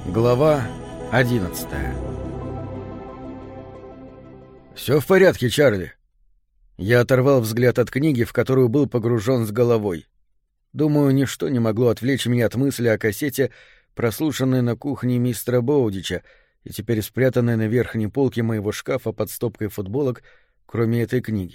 Глава 11. «Все в порядке, Чарли». Я оторвал взгляд от книги, в которую был погружен с головой. Думаю, ничто не могло отвлечь меня от мысли о кассете, прослушанной на кухне мистера Боудича и теперь спрятанной на верхней полке моего шкафа под стопкой футболок, кроме этой книги.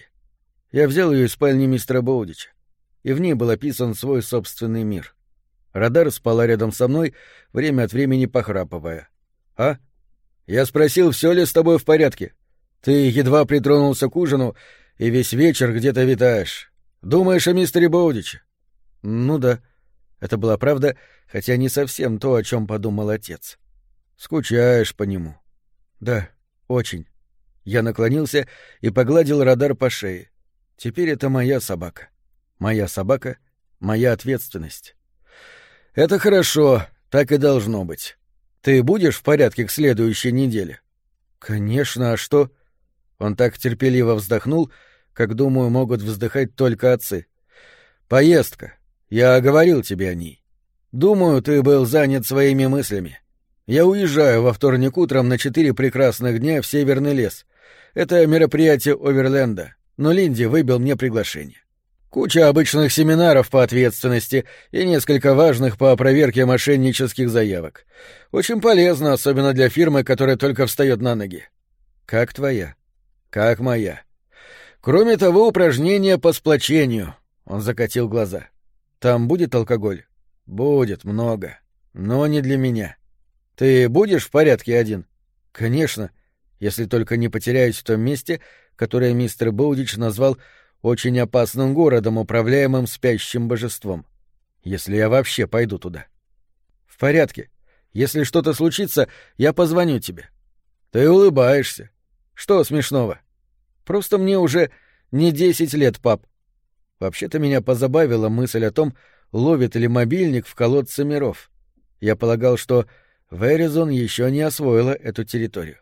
Я взял ее из спальни мистера Боудича, и в ней был описан свой собственный мир. Радар спала рядом со мной, время от времени похрапывая. «А? Я спросил, все ли с тобой в порядке? Ты едва притронулся к ужину, и весь вечер где-то витаешь. Думаешь о мистере Боудиче?» «Ну да». Это была правда, хотя не совсем то, о чем подумал отец. «Скучаешь по нему?» «Да, очень». Я наклонился и погладил Радар по шее. «Теперь это моя собака. Моя собака — моя ответственность». «Это хорошо, так и должно быть. Ты будешь в порядке к следующей неделе?» «Конечно, а что?» Он так терпеливо вздохнул, как, думаю, могут вздыхать только отцы. «Поездка. Я говорил тебе о ней. Думаю, ты был занят своими мыслями. Я уезжаю во вторник утром на 4 прекрасных дня в Северный лес. Это мероприятие Оверленда, но Линди выбил мне приглашение. Куча обычных семинаров по ответственности и несколько важных по проверке мошеннических заявок. Очень полезно, особенно для фирмы, которая только встает на ноги. Как твоя? Как моя. Кроме того, упражнения по сплочению. Он закатил глаза. Там будет алкоголь? Будет много. Но не для меня. Ты будешь в порядке один? Конечно, если только не потеряюсь в том месте, которое мистер Боудич назвал очень опасным городом, управляемым спящим божеством. Если я вообще пойду туда. В порядке. Если что-то случится, я позвоню тебе. Ты улыбаешься. Что смешного? Просто мне уже не 10 лет, пап. Вообще-то меня позабавила мысль о том, ловит ли мобильник в колодце миров. Я полагал, что Веризон еще не освоила эту территорию.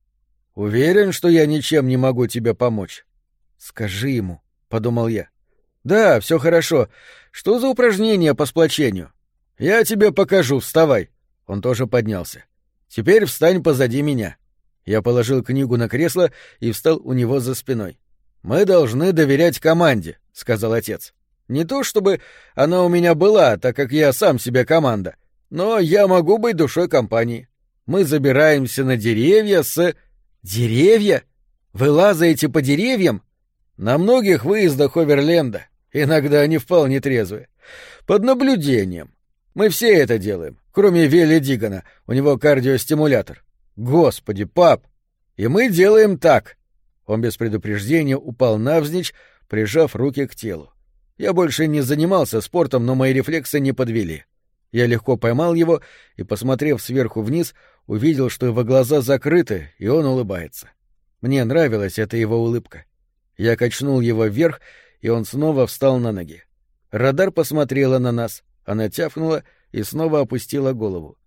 Уверен, что я ничем не могу тебе помочь. Скажи ему. — подумал я. «Да, все хорошо. Что за упражнение по сплочению? Я тебе покажу, вставай». Он тоже поднялся. «Теперь встань позади меня». Я положил книгу на кресло и встал у него за спиной. «Мы должны доверять команде», — сказал отец. «Не то чтобы она у меня была, так как я сам себе команда, но я могу быть душой компании. Мы забираемся на деревья с...» «Деревья? Вы лазаете по деревьям?» «На многих выездах Оверленда, иногда они вполне трезвые. Под наблюдением. Мы все это делаем, кроме Вилли Дигана, у него кардиостимулятор. Господи, пап! И мы делаем так». Он без предупреждения упал навзничь, прижав руки к телу. Я больше не занимался спортом, но мои рефлексы не подвели. Я легко поймал его и, посмотрев сверху вниз, увидел, что его глаза закрыты, и он улыбается. Мне нравилась эта его улыбка. Я качнул его вверх, и он снова встал на ноги. Радар посмотрела на нас, она тявкнула и снова опустила голову.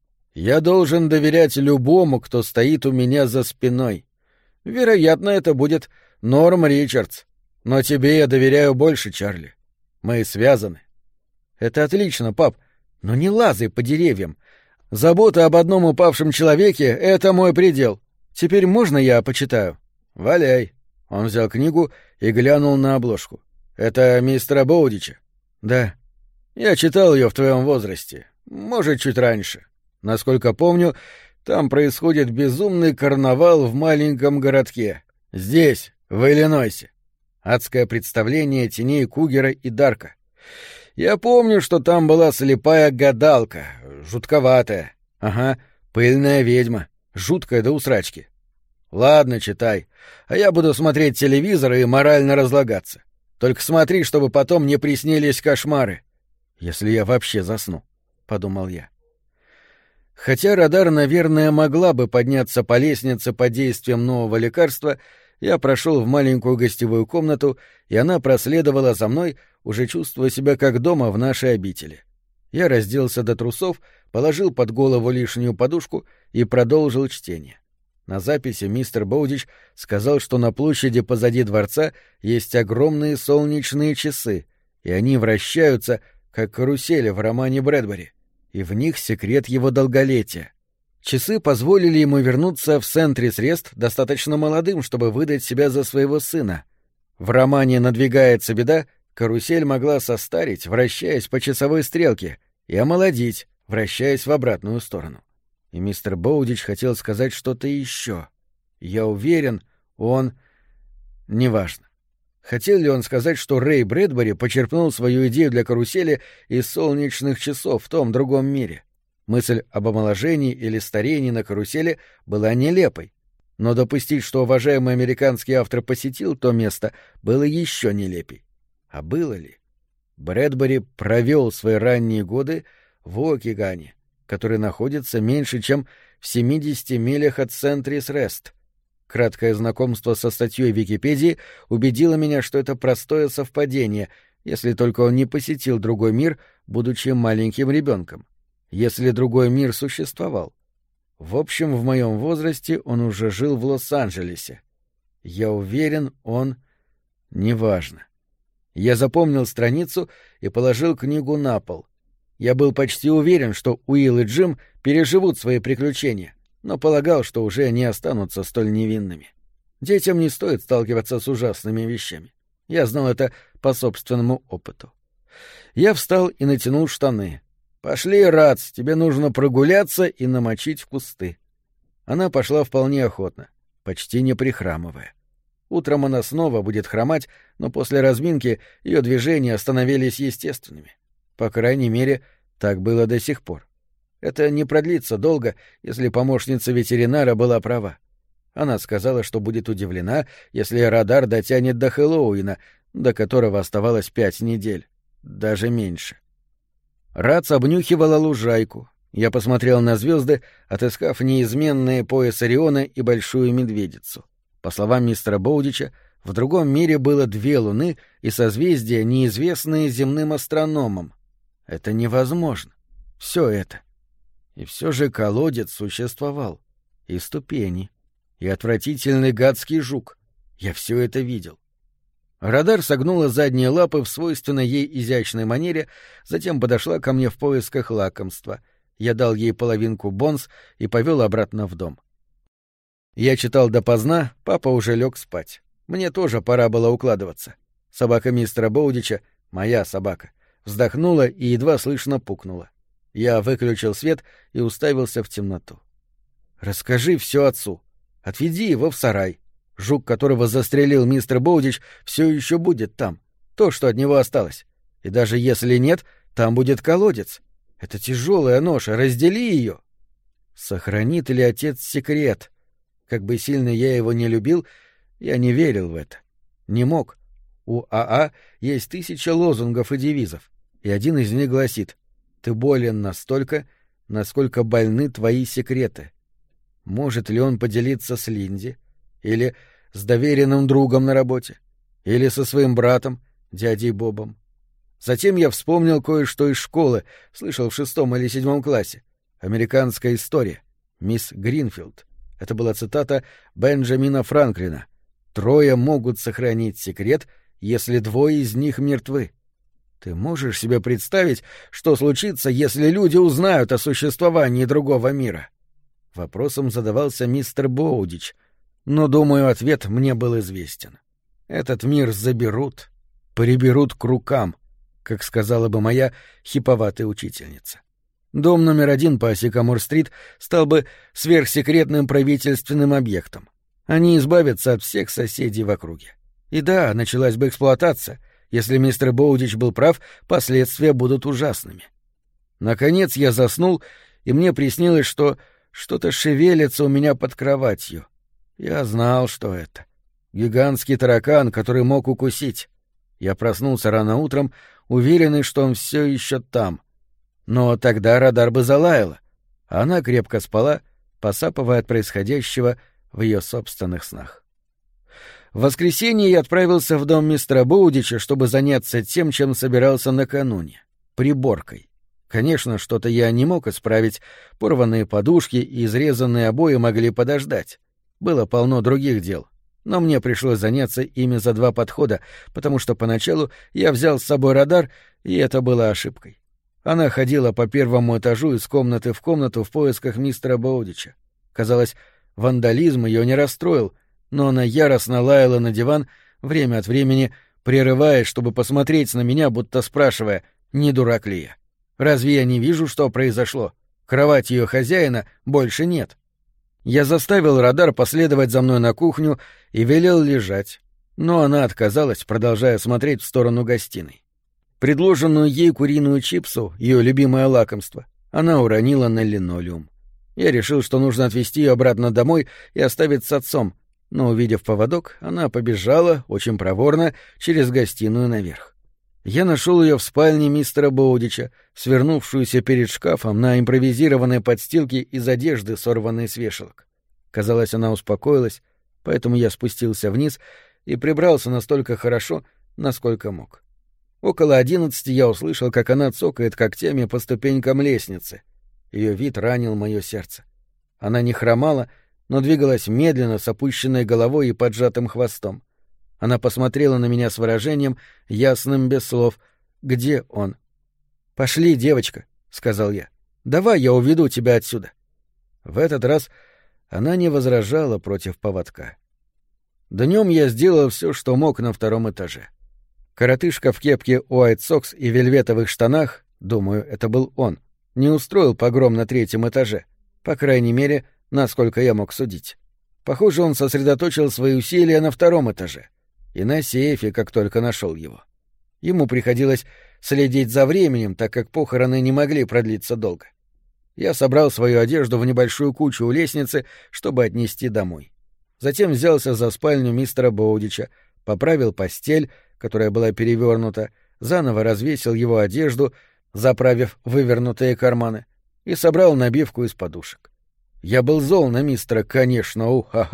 «Я должен доверять любому, кто стоит у меня за спиной. Вероятно, это будет Норм Ричардс. Но тебе я доверяю больше, Чарли. Мы связаны». «Это отлично, пап, но не лазай по деревьям. Забота об одном упавшем человеке — это мой предел. Теперь можно я почитаю?» «Валяй». Он взял книгу и глянул на обложку. «Это мистера Боудича?» «Да». «Я читал ее в твоем возрасте. Может, чуть раньше. Насколько помню, там происходит безумный карнавал в маленьком городке. Здесь, в Иллинойсе. Адское представление теней Кугера и Дарка. Я помню, что там была слепая гадалка, жутковатая. Ага, пыльная ведьма, жуткая до усрачки. Ладно, читай, а я буду смотреть телевизор и морально разлагаться. Только смотри, чтобы потом не приснились кошмары. Если я вообще засну, — подумал я. Хотя Радар, наверное, могла бы подняться по лестнице под действием нового лекарства, я прошел в маленькую гостевую комнату, и она проследовала за мной, уже чувствуя себя как дома в нашей обители. Я разделся до трусов, положил под голову лишнюю подушку и продолжил чтение. На записи мистер Боудич сказал, что на площади позади дворца есть огромные солнечные часы, и они вращаются, как карусели в романе Брэдбери. и в них секрет его долголетия. Часы позволили ему вернуться в Сент-Рис-Рест достаточно молодым, чтобы выдать себя за своего сына. В романе «Надвигается беда» карусель могла состарить, вращаясь по часовой стрелке, и омолодить, вращаясь в обратную сторону. И мистер Боудич хотел сказать что-то еще. Я уверен, он... Неважно. Хотел ли он сказать, что Рэй Брэдбери почерпнул свою идею для карусели из солнечных часов в том другом мире? Мысль об омоложении или старении на карусели была нелепой, но допустить, что уважаемый американский автор посетил то место, было еще нелепей. А было ли? Брэдбери провел свои ранние годы в Окигане, который находится меньше, чем в 70 милях от Сент-Рис-Рест. Краткое знакомство со статьей в Википедии убедило меня, что это простое совпадение, если только он не посетил другой мир, будучи маленьким ребенком. Если другой мир существовал. В общем, в моем возрасте он уже жил в Лос-Анджелесе. Я уверен, он... Неважно. Я запомнил страницу и положил книгу на пол. Я был почти уверен, что Уилл и Джим переживут свои приключения, но полагал, что уже не останутся столь невинными. Детям не стоит сталкиваться с ужасными вещами. Я знал это по собственному опыту. Я встал и натянул штаны. «Пошли, Рац, тебе нужно прогуляться и намочить кусты». Она пошла вполне охотно, почти не прихрамывая. Утром она снова будет хромать, но после разминки ее движения становились естественными. По крайней мере, так было до сих пор. Это не продлится долго, если помощница ветеринара была права. Она сказала, что будет удивлена, если радар дотянет до Хэллоуина, до которого оставалось 5 недель. Даже меньше. Рац обнюхивала лужайку. Я посмотрел на звезды, отыскав неизменные пояс Ориона и Большую Медведицу. По словам мистера Боудича, в другом мире было 2 луны и созвездия, неизвестные земным астрономам. Это невозможно. Все это. И все же колодец существовал. И ступени. И отвратительный гадский жук. Я все это видел. Радар согнула задние лапы в свойственной ей изящной манере, затем подошла ко мне в поисках лакомства. Я дал ей половинку бонс и повел обратно в дом. Я читал допоздна, папа уже лег спать. Мне тоже пора было укладываться. Собака мистера Боудича, моя собака, вздохнула и едва слышно пукнула. Я выключил свет и уставился в темноту. «Расскажи все отцу. Отведи его в сарай. Жук, которого застрелил мистер Боудич, все еще будет там. То, что от него осталось. И даже если нет, там будет колодец. Это тяжелая ноша, раздели ее. Сохранит ли отец секрет? Как бы сильно я его не любил, я не верил в это. Не мог. У АА есть 1000 лозунгов и девизов, и один из них гласит: «Ты болен настолько, насколько больны твои секреты». Может ли он поделиться с Линди? Или с доверенным другом на работе? Или со своим братом, дядей Бобом? Затем я вспомнил кое-что из школы, слышал в 6 или 7 классе. «Американская история». Мисс Гринфилд. Это была цитата Бенджамина Франклина. «Трое могут сохранить секрет, если 2 из них мертвы». Ты можешь себе представить, что случится, если люди узнают о существовании другого мира? Вопросом задавался мистер Боудич, но, думаю, ответ мне был известен. Этот мир заберут, приберут к рукам, как сказала бы моя хиповатая учительница. Дом номер 1 по Сикамор-стрит стал бы сверхсекретным правительственным объектом. Они избавятся от всех соседей в округе. И да, началась бы эксплуатация. Если мистер Боудич был прав, последствия будут ужасными. Наконец я заснул, и мне приснилось, что что-то шевелится у меня под кроватью. Я знал, что это. Гигантский таракан, который мог укусить. Я проснулся рано утром, уверенный, что он все еще там. Но тогда радар бы залаяла, а она крепко спала, посапывая от происходящего в ее собственных снах. В воскресенье я отправился в дом мистера Боудича, чтобы заняться тем, чем собирался накануне — приборкой. Конечно, что-то я не мог исправить, порванные подушки и изрезанные обои могли подождать. Было полно других дел, но мне пришлось заняться ими за 2 подхода, потому что поначалу я взял с собой радар, и это было ошибкой. Она ходила по первому этажу из комнаты в комнату в поисках мистера Боудича. Казалось, вандализм ее не расстроил, но она яростно лаяла на диван, время от времени прерываясь, чтобы посмотреть на меня, будто спрашивая, не дурак ли я. Разве я не вижу, что произошло? Кровати ее хозяина больше нет. Я заставил радар последовать за мной на кухню и велел лежать, но она отказалась, продолжая смотреть в сторону гостиной. Предложенную ей куриную чипсу, ее любимое лакомство, она уронила на линолеум. Я решил, что нужно отвезти ее обратно домой и оставить с отцом, но, увидев поводок, она побежала, очень проворно, через гостиную наверх. Я нашел ее в спальне мистера Боудича, свернувшуюся перед шкафом на импровизированной подстилке из одежды, сорванной с вешалок. Казалось, она успокоилась, поэтому я спустился вниз и прибрался настолько хорошо, насколько мог. Около 11 я услышал, как она цокает когтями по ступенькам лестницы. Ее вид ранил мое сердце. Она не хромала, но двигалась медленно, с опущенной головой и поджатым хвостом. Она посмотрела на меня с выражением, ясным без слов. «Где он?» «Пошли, девочка», — сказал я. «Давай я уведу тебя отсюда». В этот раз она не возражала против поводка. Днем я сделал все, что мог на втором этаже. Коротышка в кепке White Sox и вельветовых штанах, думаю, это был он, не устроил погром на третьем этаже, по крайней мере, насколько я мог судить. Похоже, он сосредоточил свои усилия на втором этаже и на сейфе, как только нашел его. Ему приходилось следить за временем, так как похороны не могли продлиться долго. Я собрал свою одежду в небольшую кучу у лестницы, чтобы отнести домой. Затем взялся за спальню мистера Боудича, поправил постель, которая была перевернута, заново развесил его одежду, заправив вывернутые карманы, и собрал набивку из подушек. Я был зол на мистера, конечно,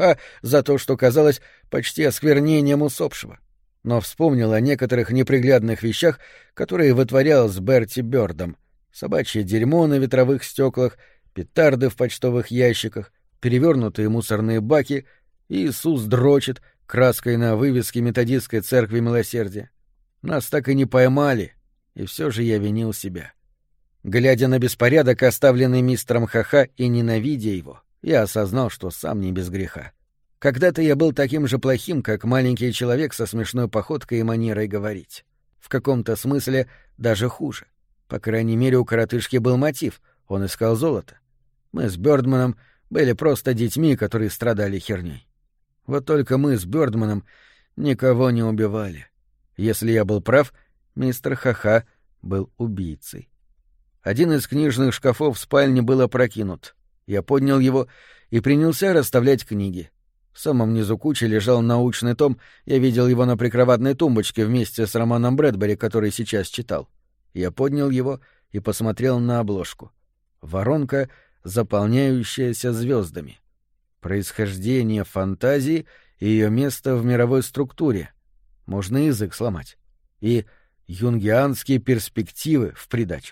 за то, что казалось почти осквернением усопшего, но вспомнил о некоторых неприглядных вещах, которые вытворял с Берти Бёрдом: собачье дерьмо на ветровых стеклах, петарды в почтовых ящиках, перевернутые мусорные баки, и Иисус дрочит краской на вывеске методистской церкви милосердия. Нас так и не поймали, и все же я винил себя. Глядя на беспорядок, оставленный мистером Ха-Ха, и ненавидя его, я осознал, что сам не без греха. Когда-то я был таким же плохим, как маленький человек со смешной походкой и манерой говорить. В каком-то смысле даже хуже. По крайней мере, у коротышки был мотив — он искал золото. Мы с Бёрдманом были просто детьми, которые страдали херней. Вот только мы с Бёрдманом никого не убивали. Если я был прав, мистер Ха-Ха был убийцей. Один из книжных шкафов в спальне был опрокинут. Я поднял его и принялся расставлять книги. В самом низу кучи лежал научный том, я видел его на прикроватной тумбочке вместе с романом Брэдбери, который сейчас читал. Я поднял его и посмотрел на обложку. Воронка, заполняющаяся звездами. Происхождение фантазии и ее место в мировой структуре. Можно язык сломать. И юнгианские перспективы в придачу.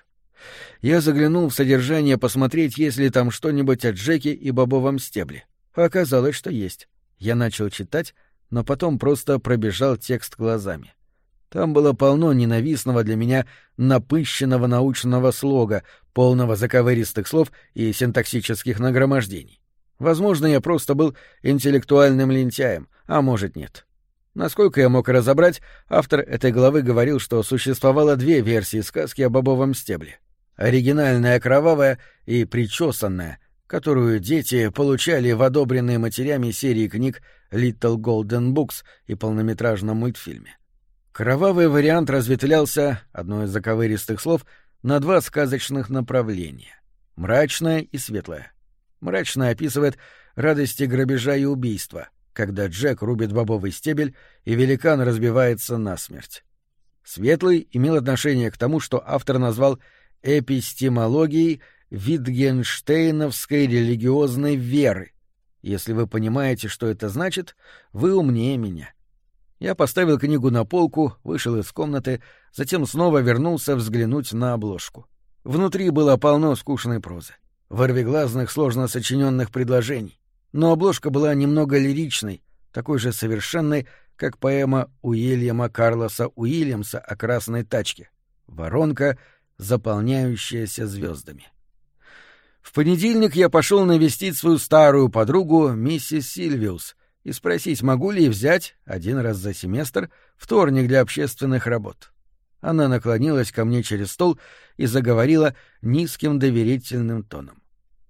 Я заглянул в содержание посмотреть, есть ли там что-нибудь о Джеке и бобовом стебле. Оказалось, что есть. Я начал читать, но потом просто пробежал текст глазами. Там было полно ненавистного для меня напыщенного научного слога, полного заковыристых слов и синтаксических нагромождений. Возможно, я просто был интеллектуальным лентяем, а может, нет. Насколько я мог разобрать, автор этой главы говорил, что существовало две версии сказки о бобовом стебле. Оригинальная кровавая и причесанная, которую дети получали в одобренной матерями серии книг Little Golden Books и полнометражном мультфильме. Кровавый вариант разветвлялся, одно из заковыристых слов, на два сказочных направления — мрачное и светлое. Мрачное описывает радости грабежа и убийства, когда Джек рубит бобовый стебель и великан разбивается насмерть. Светлый имел отношение к тому, что автор назвал эпистемологией Витгенштейновской религиозной веры. Если вы понимаете, что это значит, вы умнее меня. Я поставил книгу на полку, вышел из комнаты, затем снова вернулся взглянуть на обложку. Внутри было полно скучной прозы, ворвиглазных, сложно сочиненных предложений, но обложка была немного лиричной, такой же совершенной, как поэма Уильяма Карлоса Уильямса о красной тачке. Воронка, заполняющаяся звездами. В понедельник я пошел навестить свою старую подругу, миссис Сильвиус, и спросить, могу ли взять один раз за семестр вторник для общественных работ. Она наклонилась ко мне через стол и заговорила низким доверительным тоном.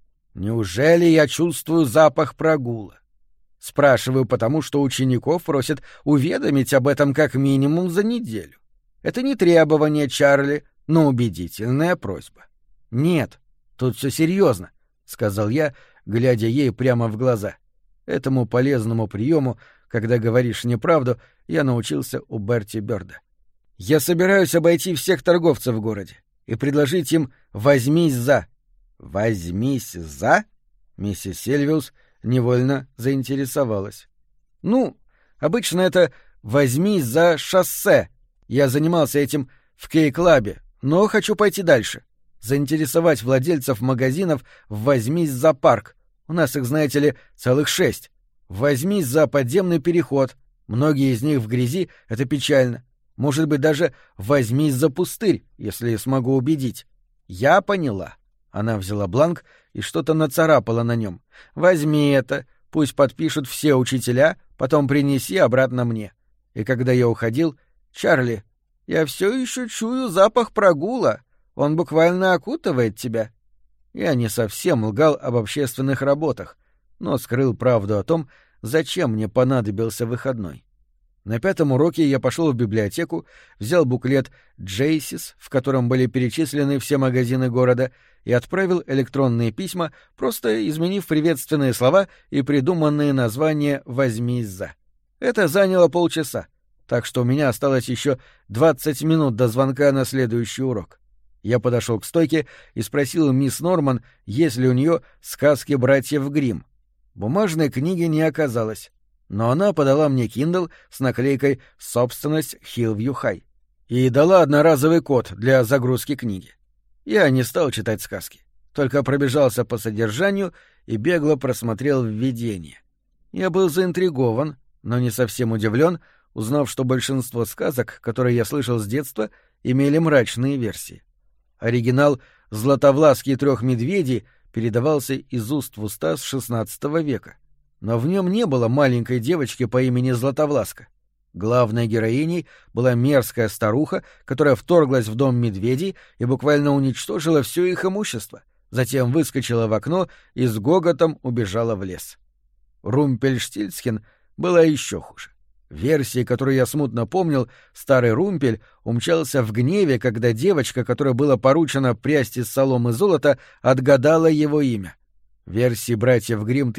«Неужели я чувствую запах прогула? Спрашиваю, потому что учеников просят уведомить об этом как минимум за неделю. Это не требование, Чарли, но убедительная просьба». «Нет, тут все серьезно», — сказал я, глядя ей прямо в глаза. Этому полезному приему, когда говоришь неправду, я научился у Берти Бёрда. «Я собираюсь обойти всех торговцев в городе и предложить им «возьмись за». «Возьмись за?» Миссис Сильвиус невольно заинтересовалась. «Ну, обычно это «возьмись за шоссе». Я занимался этим в Кей-клабе, но хочу пойти дальше. Заинтересовать владельцев магазинов в «возьмись за парк». У нас их, знаете ли, целых 6. «Возьмись за подземный переход». Многие из них в грязи, это печально. Может быть, даже «возьмись за пустырь», если смогу убедить. Я поняла. Она взяла бланк и что-то нацарапала на нем. «Возьми это, пусть подпишут все учителя, потом принеси обратно мне». И когда я уходил, «Чарли, я все еще чую запах прогула. Он буквально окутывает тебя». Я не совсем лгал об общественных работах, но скрыл правду о том, зачем мне понадобился выходной. На 5-м уроке я пошел в библиотеку, взял буклет «Джейсис», в котором были перечислены все магазины города, и отправил электронные письма, просто изменив приветственные слова и придуманные названия «возьмись за». Это заняло полчаса, так что у меня осталось еще 20 минут до звонка на следующий урок. Я подошел к стойке и спросил мисс Норман, есть ли у нее сказки братьев Гримм. Бумажной книги не оказалось, но она подала мне Kindle с наклейкой «Собственность Хиллвью Хай» и дала одноразовый код для загрузки книги. Я не стал читать сказки, только пробежался по содержанию и бегло просмотрел введение. Я был заинтригован, но не совсем удивлен, узнав, что большинство сказок, которые я слышал с детства, имели мрачные версии. Оригинал «Златовласки и 3 медведей» передавался из уст в уста с XVI века, но в нем не было маленькой девочки по имени Златовласка. Главной героиней была мерзкая старуха, которая вторглась в дом медведей и буквально уничтожила все их имущество, затем выскочила в окно и с гоготом убежала в лес. Румпельштильцхен была еще хуже. В версии, которую я смутно помнил, старый Румпель умчался в гневе, когда девочка, которой было поручено прясть из соломы золота, отгадала его имя. В версии братьев Гримм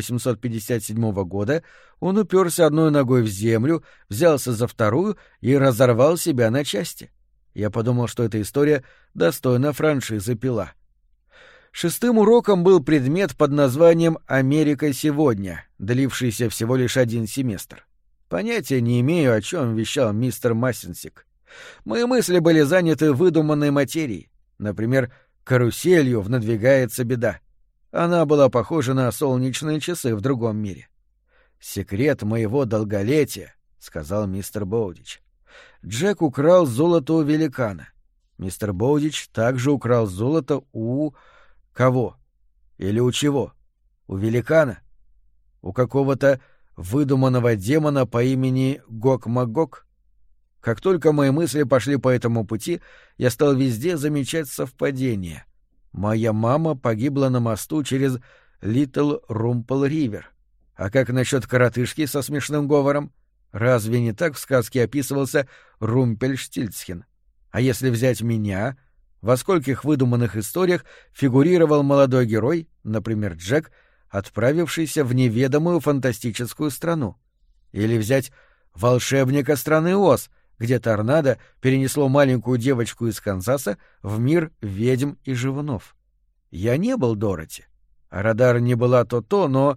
1857 года он уперся одной ногой в землю, взялся за вторую и разорвал себя на части. Я подумал, что эта история достойна франшизы «Пила». 6-м уроком был предмет под названием «Америка сегодня», длившийся всего лишь 1 семестр. Понятия не имею, о чем вещал мистер Массенсик. Мои мысли были заняты выдуманной материей, например, каруселью в «Надвигается беда». Она была похожа на солнечные часы в другом мире. «Секрет моего долголетия», — сказал мистер Боудич. Джек украл золото у великана. Мистер Боудич также украл золото у... кого? Или у чего? У великана? У какого-то выдуманного демона по имени Гог-Магог? Как только мои мысли пошли по этому пути, я стал везде замечать совпадения. Моя мама погибла на мосту через Литл Румпл-Ривер. А как насчет коротышки со смешным говором? Разве не так в сказке описывался Румпельштильцхен? А если взять меня, во скольких выдуманных историях фигурировал молодой герой, например, Джек, отправившийся в неведомую фантастическую страну? Или взять «Волшебника страны Оз», где торнадо перенесло маленькую девочку из Канзаса в мир ведьм и живунов? Я не был Дороти, а радар не была то-то, но...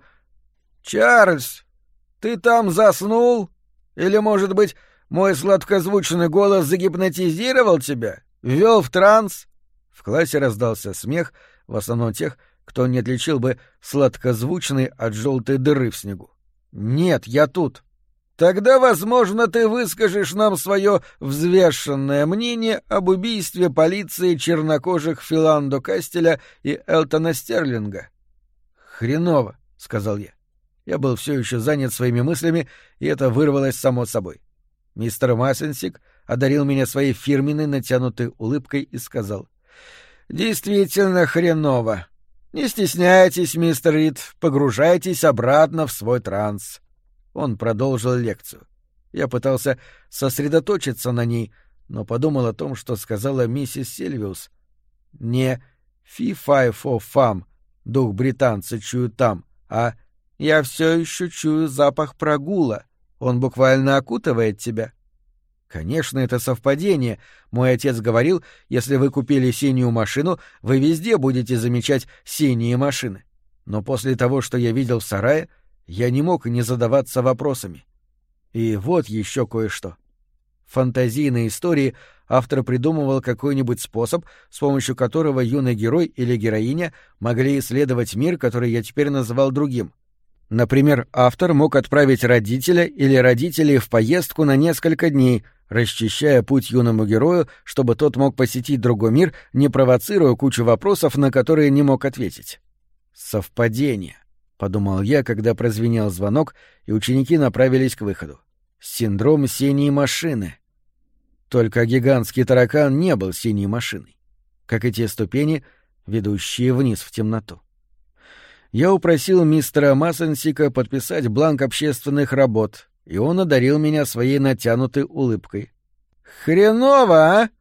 «Чарльз, ты там заснул? Или, может быть, мой сладкозвучный голос загипнотизировал тебя? Ввел в транс?» В классе раздался смех, в основном тех, кто не отличил бы сладкозвучный от желтой дыры в снегу. «Нет, я тут». Тогда, возможно, ты выскажешь нам свое взвешенное мнение об убийстве полиции чернокожих Филандо Кастеля и Элтона Стерлинга. Хреново, — сказал я. Я был все еще занят своими мыслями, и это вырвалось само собой. Мистер Массенсик одарил меня своей фирменной натянутой улыбкой и сказал: «Действительно хреново. Не стесняйтесь, мистер Рид, погружайтесь обратно в свой транс». Он продолжил лекцию. Я пытался сосредоточиться на ней, но подумал о том, что сказала миссис Сильвиус. Не «фи-фай-фо-фам», дух британца чую там, а «я все еще чую запах прогула, он буквально окутывает тебя». Конечно, это совпадение. Мой отец говорил, если вы купили синюю машину, вы везде будете замечать синие машины. Но после того, что я видел в сарае, я не мог не задаваться вопросами. И вот еще кое-что. В фантазийной истории автор придумывал какой-нибудь способ, с помощью которого юный герой или героиня могли исследовать мир, который я теперь называл другим. Например, автор мог отправить родителя или родителей в поездку на несколько дней, расчищая путь юному герою, чтобы тот мог посетить другой мир, не провоцируя кучу вопросов, на которые не мог ответить. «Совпадение», — подумал я, когда прозвенел звонок, и ученики направились к выходу. «Синдром синей машины». Только гигантский таракан не был синей машиной, как и те ступени, ведущие вниз в темноту. Я упросил мистера Массенсика подписать бланк общественных работ, и он одарил меня своей натянутой улыбкой. «Хреново, а?»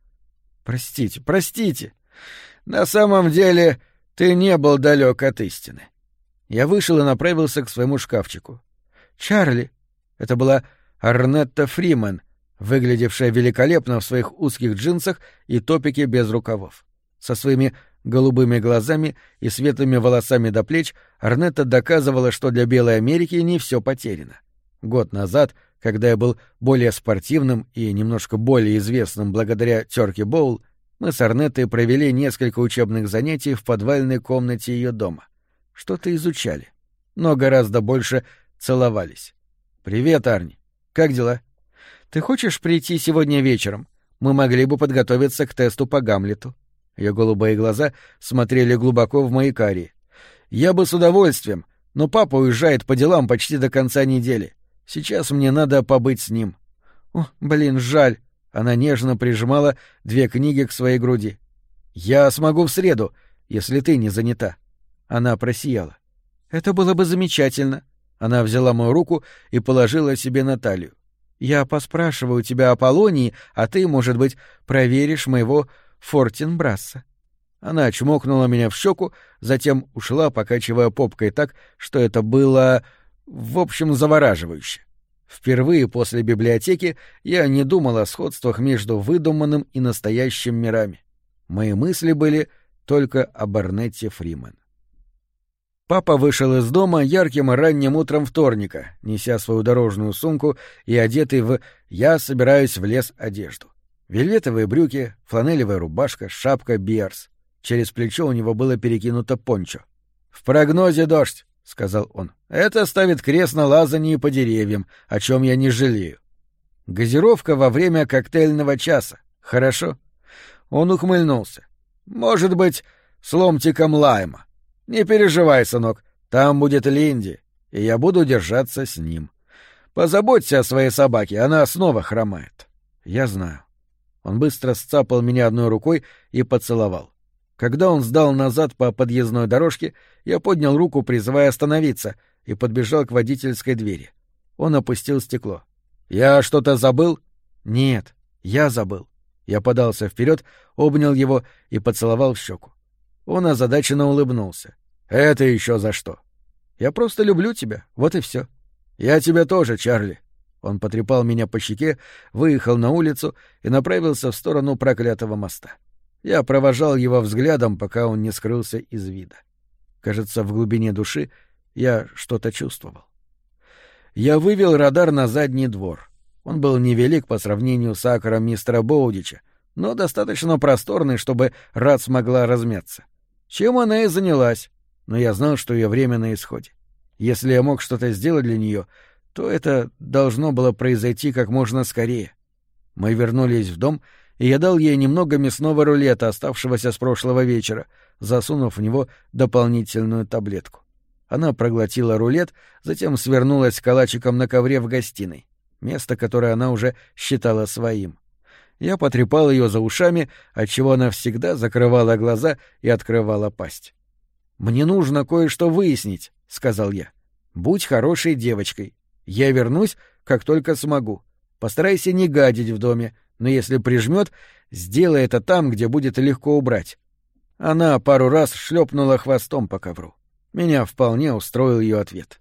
«Простите. На самом деле ты не был далек от истины». Я вышел и направился к своему шкафчику. «Чарли!» — это была Арнетта Фриман, выглядевшая великолепно в своих узких джинсах и топике без рукавов. Со своими голубыми глазами и светлыми волосами до плеч Арнетта доказывала, что для Белой Америки не все потеряно. Год назад, когда я был более спортивным и немножко более известным благодаря Тёрки Боул, мы с Арнеттой провели несколько учебных занятий в подвальной комнате ее дома. Что-то изучали, но гораздо больше целовались. «Привет, Арни. Как дела? Ты хочешь прийти сегодня вечером? Мы могли бы подготовиться к тесту по Гамлету». Ее голубые глаза смотрели глубоко в мои карие. «Я бы с удовольствием, но папа уезжает по делам почти до конца недели. Сейчас мне надо побыть с ним». «О, блин, жаль». Она нежно прижимала 2 книги к своей груди. «Я смогу в среду, если ты не занята». Она просияла. «Это было бы замечательно». Она взяла мою руку и положила себе на талию. «Я поспрашиваю тебя о Полонии, а ты, может быть, проверишь моего Фортинбрасса». Она чмокнула меня в щеку, затем ушла, покачивая попкой так, что это было, в общем, завораживающе. Впервые после библиотеки я не думал о сходствах между выдуманным и настоящим мирами. Мои мысли были только о Арнетте Фриман. Папа вышел из дома ярким и ранним утром вторника, неся свою дорожную сумку и одетый в «я собираюсь в лес» одежду. Вельветовые брюки, фланелевая рубашка, шапка Биарс. Через плечо у него было перекинуто пончо. «В прогнозе дождь», — сказал он. «Это ставит крест на лазании по деревьям, о чем я не жалею. Газировка во время коктейльного часа. Хорошо?» Он ухмыльнулся. «Может быть, с ломтиком лайма. Не переживай, сынок, там будет Линди, и я буду держаться с ним. Позаботься о своей собаке, она снова хромает». «Я знаю». Он быстро сцапал меня одной рукой и поцеловал. Когда он сдал назад по подъездной дорожке, я поднял руку, призывая остановиться, и подбежал к водительской двери. Он опустил стекло. «Я что-то забыл?» «Нет, я забыл». Я подался вперед, обнял его и поцеловал в щеку. Он озадаченно улыбнулся. «Это еще за что?» «Я просто люблю тебя, вот и все». «Я тебя тоже, Чарли». Он потрепал меня по щеке, выехал на улицу и направился в сторону проклятого моста. Я провожал его взглядом, пока он не скрылся из вида. Кажется, в глубине души я что-то чувствовал. Я вывел радар на задний двор. Он был невелик по сравнению с акром мистера Боудича, но достаточно просторный, чтобы Рад смогла размяться. Чем она и занялась, но я знал, что ее время на исходе. Если я мог что-то сделать для нее, то это должно было произойти как можно скорее. Мы вернулись в дом, и я дал ей немного мясного рулета, оставшегося с прошлого вечера, засунув в него дополнительную таблетку. Она проглотила рулет, затем свернулась калачиком на ковре в гостиной, место, которое она уже считала своим. Я потрепал ее за ушами, отчего она всегда закрывала глаза и открывала пасть. «Мне нужно кое-что выяснить», — сказал я. «Будь хорошей девочкой. Я вернусь, как только смогу. Постарайся не гадить в доме, но если прижмет, сделай это там, где будет легко убрать». Она пару раз шлепнула хвостом по ковру. Меня вполне устроил ее ответ.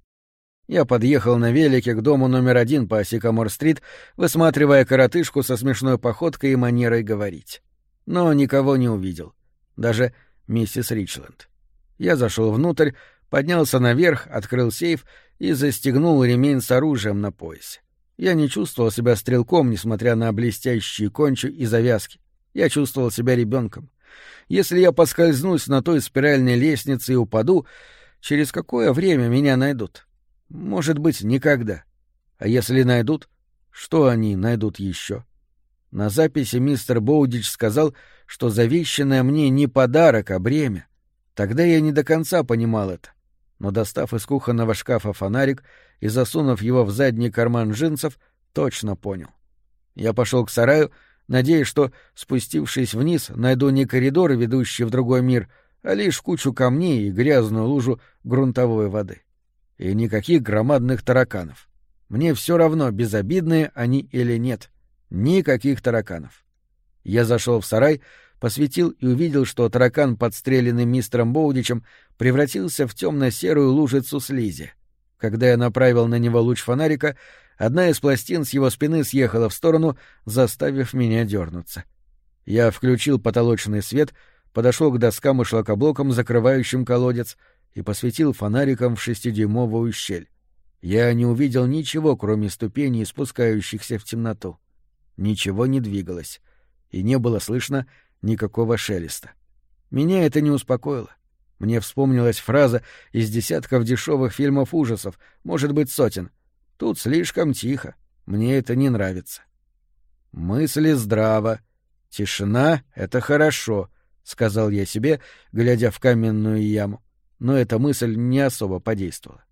Я подъехал на велике к дому номер 1 по Сикамор-стрит, высматривая коротышку со смешной походкой и манерой говорить. Но никого не увидел. Даже миссис Ричленд. Я зашел внутрь, поднялся наверх, открыл сейф и застегнул ремень с оружием на поясе. Я не чувствовал себя стрелком, несмотря на блестящие кончи и завязки. Я чувствовал себя ребенком. Если я поскользнусь на той спиральной лестнице и упаду, через какое время меня найдут? Может быть, никогда. А если найдут, что они найдут еще? На записи мистер Боудич сказал, что завещанное мне не подарок, а бремя. Тогда я не до конца понимал это. Но, достав из кухонного шкафа фонарик и засунув его в задний карман джинсов, точно понял. Я пошел к сараю, надеясь, что, спустившись вниз, найду не коридор, ведущий в другой мир, а лишь кучу камней и грязную лужу грунтовой воды. И никаких громадных тараканов. Мне все равно, безобидные они или нет. Никаких тараканов. Я зашел в сарай, посветил и увидел, что таракан, подстреленный мистером Боудичем, превратился в темно-серую лужицу слизи. Когда я направил на него луч фонарика, одна из пластин с его спины съехала в сторону, заставив меня дернуться. Я включил потолочный свет, подошел к доскам и шлакоблокам, закрывающим колодец, и посветил фонариком в 6-дюймовую щель. Я не увидел ничего, кроме ступеней, спускающихся в темноту. Ничего не двигалось, и не было слышно никакого шелеста. Меня это не успокоило. Мне вспомнилась фраза из десятков дешевых фильмов ужасов, может быть, сотен. «Тут слишком тихо. Мне это не нравится». «Мысли здраво. Тишина — это хорошо», — сказал я себе, глядя в каменную яму. Но эта мысль не особо подействовала.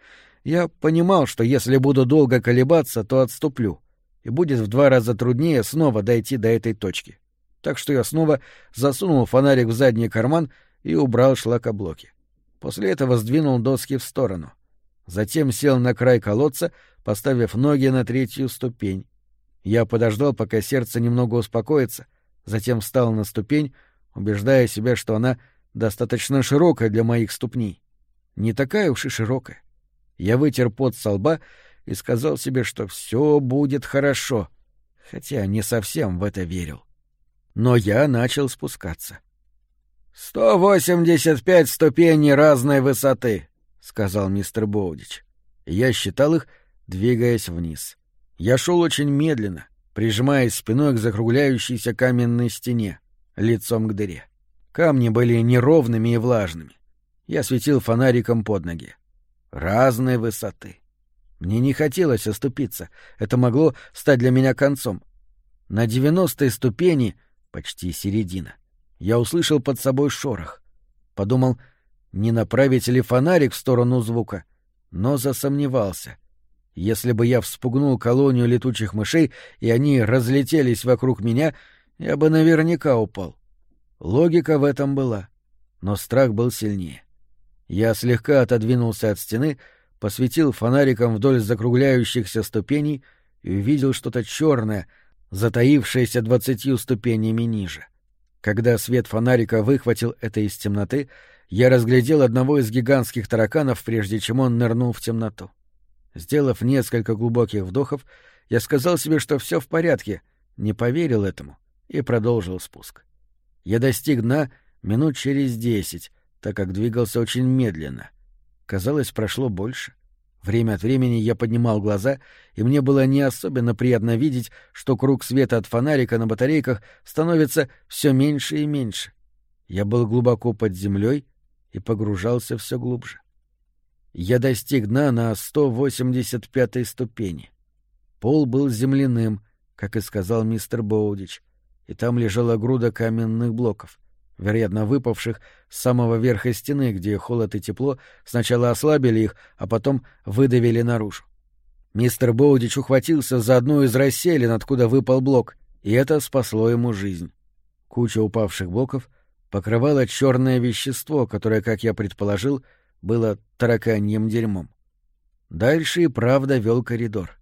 Я понимал, что если буду долго колебаться, то отступлю, и будет в 2 раза труднее снова дойти до этой точки. Так что я снова засунул фонарик в задний карман и убрал шлакоблоки. После этого сдвинул доски в сторону. Затем сел на край колодца, поставив ноги на 3-ю ступень. Я подождал, пока сердце немного успокоится, затем встал на ступень, убеждая себя, что она достаточно широкая для моих ступней. Не такая уж и широкая. Я вытер пот со лба и сказал себе, что все будет хорошо, хотя не совсем в это верил. Но я начал спускаться. 185 ступеней разной высоты, — сказал мистер Боудич. Я считал их, двигаясь вниз. Я шел очень медленно, прижимаясь спиной к закругляющейся каменной стене, лицом к дыре. Камни были неровными и влажными. Я светил фонариком под ноги. Разной высоты. Мне не хотелось оступиться, это могло стать для меня концом. На 90-й ступени, почти середина, я услышал под собой шорох. Подумал, не направить ли фонарик в сторону звука, но засомневался. Если бы я вспугнул колонию летучих мышей, и они разлетелись вокруг меня, я бы наверняка упал. Логика в этом была, но страх был сильнее. Я слегка отодвинулся от стены, посветил фонариком вдоль закругляющихся ступеней и увидел что-то черное, затаившееся 20 ступенями ниже. Когда свет фонарика выхватил это из темноты, я разглядел одного из гигантских тараканов, прежде чем он нырнул в темноту. Сделав несколько глубоких вдохов, я сказал себе, что все в порядке, не поверил этому и продолжил спуск. Я достиг дна минут через 10, так как двигался очень медленно. Казалось, прошло больше. Время от времени я поднимал глаза, и мне было не особенно приятно видеть, что круг света от фонарика на батарейках становится все меньше и меньше. Я был глубоко под землей и погружался все глубже. Я достиг дна на 185-й ступени. Пол был земляным, как и сказал мистер Боудич, и там лежала груда каменных блоков, вероятно, выпавших с самого верха стены, где холод и тепло сначала ослабили их, а потом выдавили наружу. Мистер Боудич ухватился за одну из расселин, откуда выпал блок, и это спасло ему жизнь. Куча упавших блоков покрывала черное вещество, которое, как я предположил, было тараканьим дерьмом. Дальше и правда вел коридор.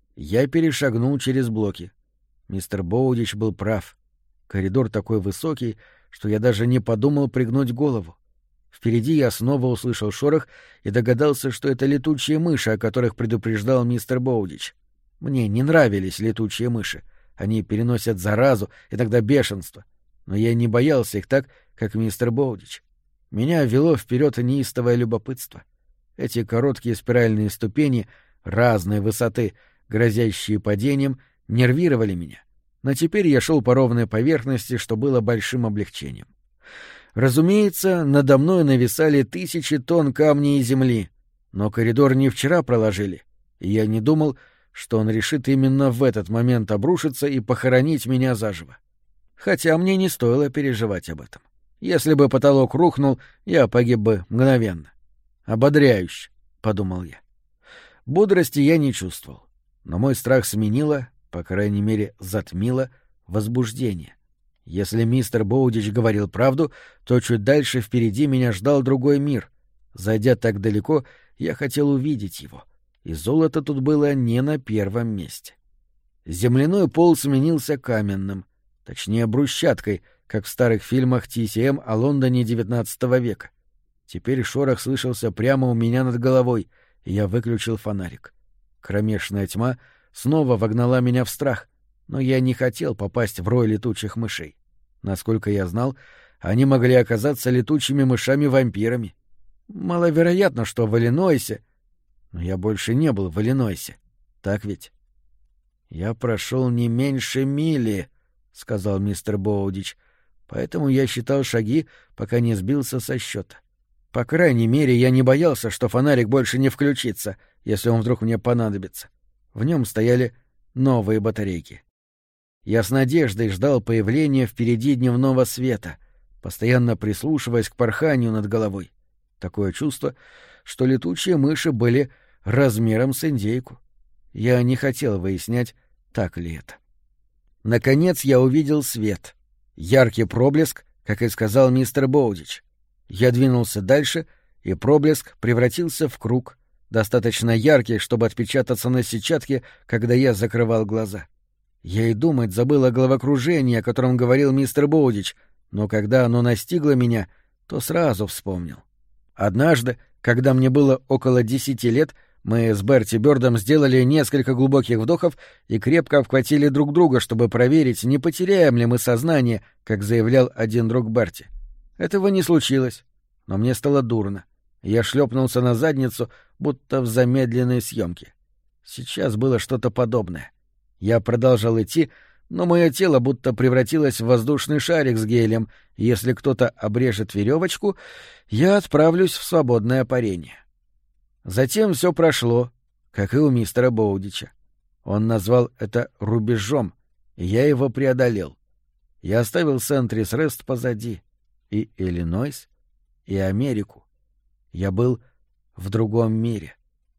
Я перешагнул через блоки. Мистер Боудич был прав. Коридор такой высокий, что я даже не подумал пригнуть голову. Впереди я снова услышал шорох и догадался, что это летучие мыши, о которых предупреждал мистер Боудич. Мне не нравились летучие мыши. Они переносят заразу, иногда бешенство. Но я не боялся их так, как мистер Боудич. Меня вело вперед неистовое любопытство. Эти короткие спиральные ступени разной высоты, грозящие падением, нервировали меня. Но теперь я шел по ровной поверхности, что было большим облегчением. Разумеется, надо мной нависали 1000 тонн камней и земли, но коридор не вчера проложили, и я не думал, что он решит именно в этот момент обрушиться и похоронить меня заживо. Хотя мне не стоило переживать об этом. Если бы потолок рухнул, я погиб бы мгновенно. «Ободряюще», — подумал я. Бодрости я не чувствовал, но мой страх сменило, по крайней мере, затмило возбуждение. Если мистер Боудич говорил правду, то чуть дальше впереди меня ждал другой мир. Зайдя так далеко, я хотел увидеть его, и золото тут было не на первом месте. Земляной пол сменился каменным, точнее брусчаткой, как в старых фильмах TCM о Лондоне XIX века. Теперь шорох слышался прямо у меня над головой, и я выключил фонарик. Кромешная тьма снова вогнала меня в страх, но я не хотел попасть в рой летучих мышей. Насколько я знал, они могли оказаться летучими мышами-вампирами. Маловероятно, что в Иллинойсе... Но я больше не был в Иллинойсе. Так ведь? «Я прошел не меньше мили», — сказал мистер Боудич, «поэтому я считал шаги, пока не сбился со счета. По крайней мере, я не боялся, что фонарик больше не включится, если он вдруг мне понадобится. В нем стояли новые батарейки. Я с надеждой ждал появления впереди дневного света, постоянно прислушиваясь к порханию над головой. Такое чувство, что летучие мыши были размером с индейку. Я не хотел выяснять, так ли это. Наконец я увидел свет. Яркий проблеск, как и сказал мистер Боудич. Я двинулся дальше, и проблеск превратился в круг, достаточно яркий, чтобы отпечататься на сетчатке, когда я закрывал глаза. Я и думать забыл о головокружении, о котором говорил мистер Боудич, но когда оно настигло меня, то сразу вспомнил. Однажды, когда мне было около 10 лет, мы с Берти Бёрдом сделали несколько глубоких вдохов и крепко обхватили друг друга, чтобы проверить, не потеряем ли мы сознание, как заявлял один друг Берти. Этого не случилось, но мне стало дурно. Я шлепнулся на задницу, будто в замедленной съемке. Сейчас было что-то подобное. Я продолжал идти, но мое тело будто превратилось в воздушный шарик с гелием, и если кто-то обрежет веревочку, я отправлюсь в свободное парение. Затем все прошло, как и у мистера Боудича. Он назвал это рубежом, и я его преодолел. Я оставил Сентрис-Рест позади, и Иллинойс, и Америку. Я был в другом мире.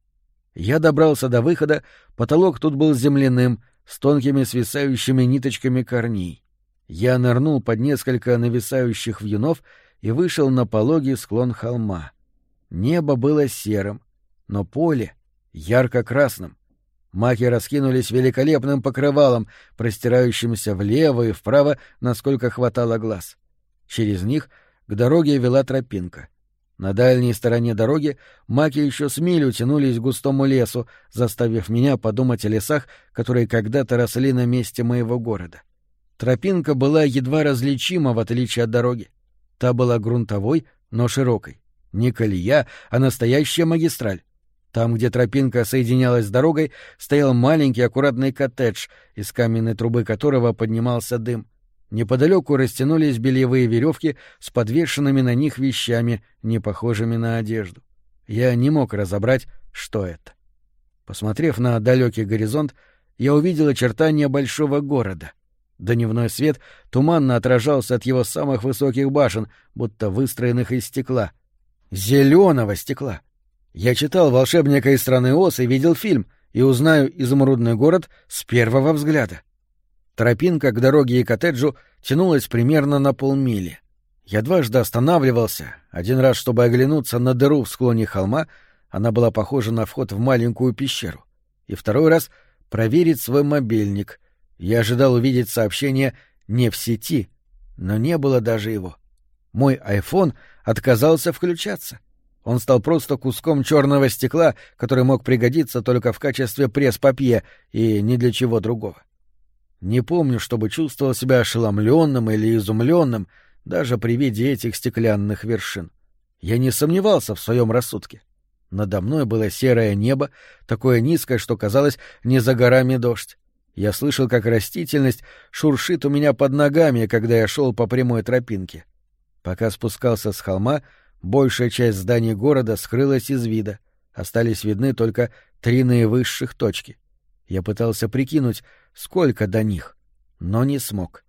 Я добрался до выхода, потолок тут был земляным, с тонкими свисающими ниточками корней. Я нырнул под несколько нависающих вьюнов и вышел на пологий склон холма. Небо было серым, но поле — ярко-красным. Маки раскинулись великолепным покрывалом, простирающимся влево и вправо, насколько хватало глаз. Через них к дороге вела тропинка. На дальней стороне дороги маки еще с милю тянулись к густому лесу, заставив меня подумать о лесах, которые когда-то росли на месте моего города. Тропинка была едва различима, в отличие от дороги. Та была грунтовой, но широкой. Не колея, а настоящая магистраль. Там, где тропинка соединялась с дорогой, стоял маленький аккуратный коттедж, из каменной трубы которого поднимался дым. Неподалеку растянулись бельевые веревки с подвешенными на них вещами, не похожими на одежду. Я не мог разобрать, что это. Посмотрев на далекий горизонт, я увидел очертания большого города. Дневной свет туманно отражался от его самых высоких башен, будто выстроенных из стекла. Зеленого стекла. Я читал «Волшебника из страны Оз» и видел фильм, и узнаю изумрудный город с первого взгляда. Тропинка к дороге и коттеджу тянулась примерно на полмили. Я дважды останавливался, один раз, чтобы оглянуться на дыру в склоне холма, она была похожа на вход в маленькую пещеру, и второй раз проверить свой мобильник. Я ожидал увидеть сообщение «не в сети», но не было даже его. Мой айфон отказался включаться. Он стал просто куском черного стекла, который мог пригодиться только в качестве пресс-папье и ни для чего другого. Не помню, чтобы чувствовал себя ошеломленным или изумленным даже при виде этих стеклянных вершин. Я не сомневался в своем рассудке. Надо мной было серое небо, такое низкое, что казалось, не за горами дождь. Я слышал, как растительность шуршит у меня под ногами, когда я шел по прямой тропинке. Пока спускался с холма, большая часть зданий города скрылась из вида, остались видны только 3 наивысших точки. Я пытался прикинуть, сколько до них, но не смог.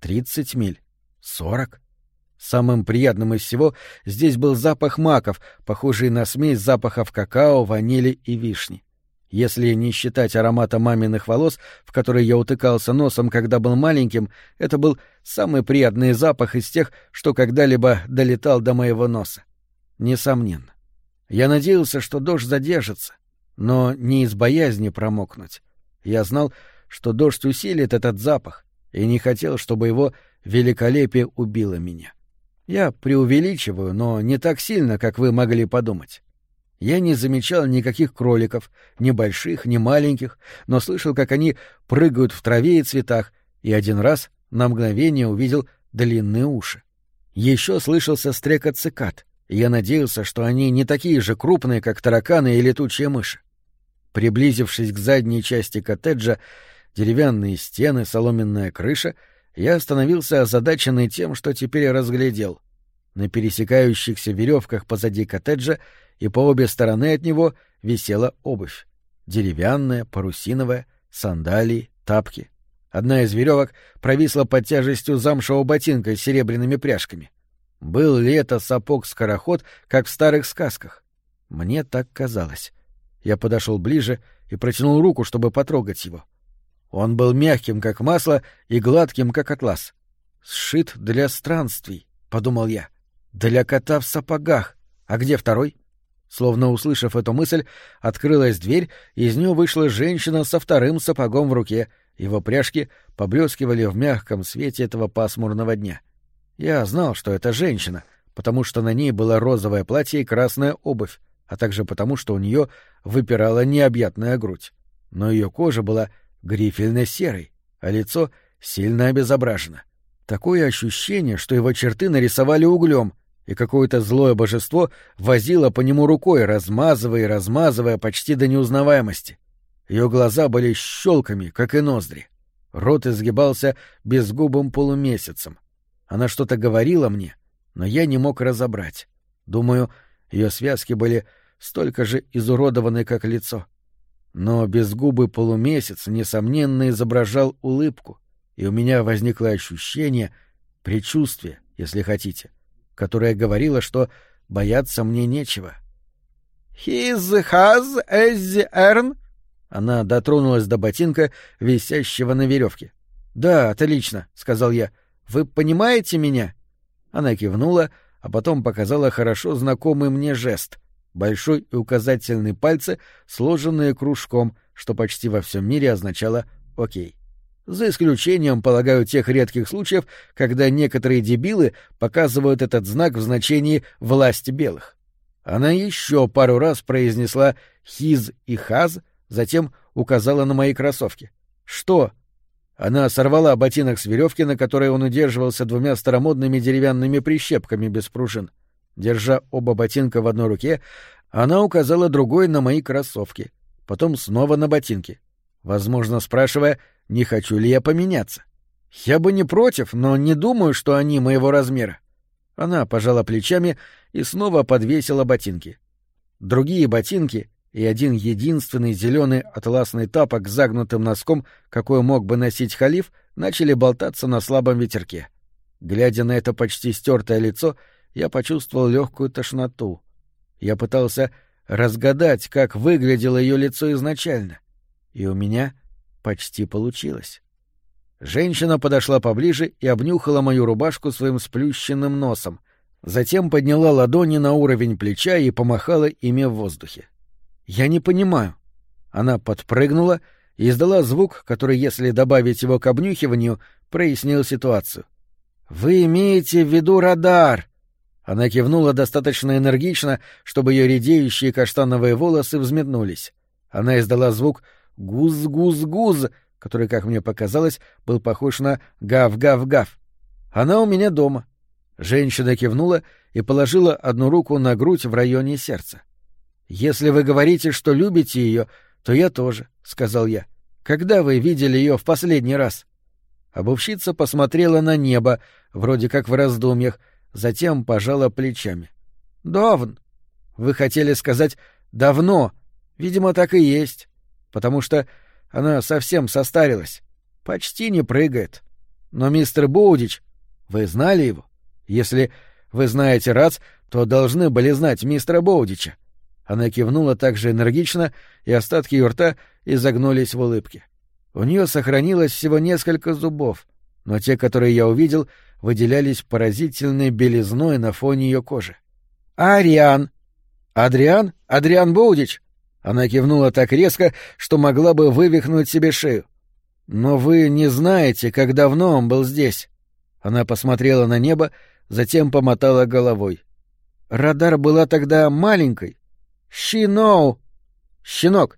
30 миль? 40? Самым приятным из всего здесь был запах маков, похожий на смесь запахов какао, ванили и вишни. Если не считать аромата маминых волос, в которые я утыкался носом, когда был маленьким, это был самый приятный запах из тех, что когда-либо долетал до моего носа. Несомненно. Я надеялся, что дождь задержится, но не из боязни промокнуть. Я знал, что дождь усилит этот запах, и не хотел, чтобы его великолепие убило меня. Я преувеличиваю, но не так сильно, как вы могли подумать. Я не замечал никаких кроликов, ни больших, ни маленьких, но слышал, как они прыгают в траве и цветах, и один раз на мгновение увидел длинные уши. Еще слышался стрекот цикад, и я надеялся, что они не такие же крупные, как тараканы и летучие мыши. Приблизившись к задней части коттеджа, деревянные стены, соломенная крыша, я остановился озадаченный тем, что теперь разглядел. На пересекающихся веревках позади коттеджа и по обе стороны от него висела обувь. Деревянная, парусиновая, сандалии, тапки. Одна из веревок провисла под тяжестью замшевого ботинка с серебряными пряжками. Был ли это сапог-скороход, как в старых сказках? Мне так казалось. Я подошел ближе и протянул руку, чтобы потрогать его. Он был мягким, как масло, и гладким, как атлас. «Сшит для странствий», — подумал я. «Для кота в сапогах. А где второй?» Словно услышав эту мысль, открылась дверь, и из нее вышла женщина со вторым сапогом в руке. Его пряжки поблескивали в мягком свете этого пасмурного дня. Я знал, что это женщина, потому что на ней было розовое платье и красная обувь, а также потому, что у нее выпирала необъятная грудь. Но ее кожа была грифельно-серой, а лицо сильно обезображено. Такое ощущение, что его черты нарисовали углем, и какое-то злое божество возило по нему рукой, размазывая и размазывая почти до неузнаваемости. Ее глаза были щелками, как и ноздри. Рот изгибался безгубым полумесяцем. Она что-то говорила мне, но я не мог разобрать. Думаю, ее связки были столько же изуродованы, как лицо. Но безгубый полумесяц, несомненно, изображал улыбку, и у меня возникло ощущение, предчувствие, если хотите, которое говорило, что бояться мне нечего. «His has as earn?» Она дотронулась до ботинка, висящего на веревке. «Да, отлично», — сказал я. «Вы понимаете меня?» Она кивнула, а потом показала хорошо знакомый мне жест. Большой и указательный пальцы, сложенные кружком, что почти во всем мире означало «окей». За исключением, полагаю, тех редких случаев, когда некоторые дебилы показывают этот знак в значении «власть белых». Она еще пару раз произнесла «his» и «has», затем указала на мои кроссовки. «Что?» Она сорвала ботинок с веревки, на которой он удерживался двумя старомодными деревянными прищепками без пружин. Держа оба ботинка в одной руке, она указала другой на мои кроссовки, потом снова на ботинки, возможно, спрашивая, не хочу ли я поменяться. Я бы не против, но не думаю, что они моего размера. Она пожала плечами и снова подвесила ботинки. Другие ботинки и один единственный зеленый атласный тапок с загнутым носком, какой мог бы носить халиф, начали болтаться на слабом ветерке. Глядя на это почти стертое лицо, я почувствовал легкую тошноту. Я пытался разгадать, как выглядело ее лицо изначально, и у меня почти получилось. Женщина подошла поближе и обнюхала мою рубашку своим сплющенным носом, затем подняла ладони на уровень плеча и помахала ими в воздухе. «Я не понимаю». Она подпрыгнула и издала звук, который, если добавить его к обнюхиванию, прояснил ситуацию. «Вы имеете в виду радар?» Она кивнула достаточно энергично, чтобы ее редеющие каштановые волосы взметнулись. Она издала звук «гуз-гуз-гуз», который, как мне показалось, был похож на «гав-гав-гав». «Она у меня дома». Женщина кивнула и положила одну руку на грудь в районе сердца. «Если вы говорите, что любите ее, то я тоже», — сказал я. «Когда вы видели ее в последний раз?» Обувщица посмотрела на небо, вроде как в раздумьях, затем пожала плечами. «Давно. Вы хотели сказать «давно». Видимо, так и есть. Потому что она совсем состарилась. Почти не прыгает. Но мистер Боудич... Вы знали его? Если вы знаете Рац, то должны были знать мистера Боудича». Она кивнула так же энергично, и остатки ее рта изогнулись в улыбке. У нее сохранилось всего несколько зубов, но те, которые я увидел, выделялись поразительной белизной на фоне ее кожи. «Ариан!» «Адриан? Адриан Боудич?» Она кивнула так резко, что могла бы вывихнуть себе шею. «Но вы не знаете, как давно он был здесь?» Она посмотрела на небо, затем помотала головой. «Радар была тогда маленькой». «Щенок!» «Щенок!»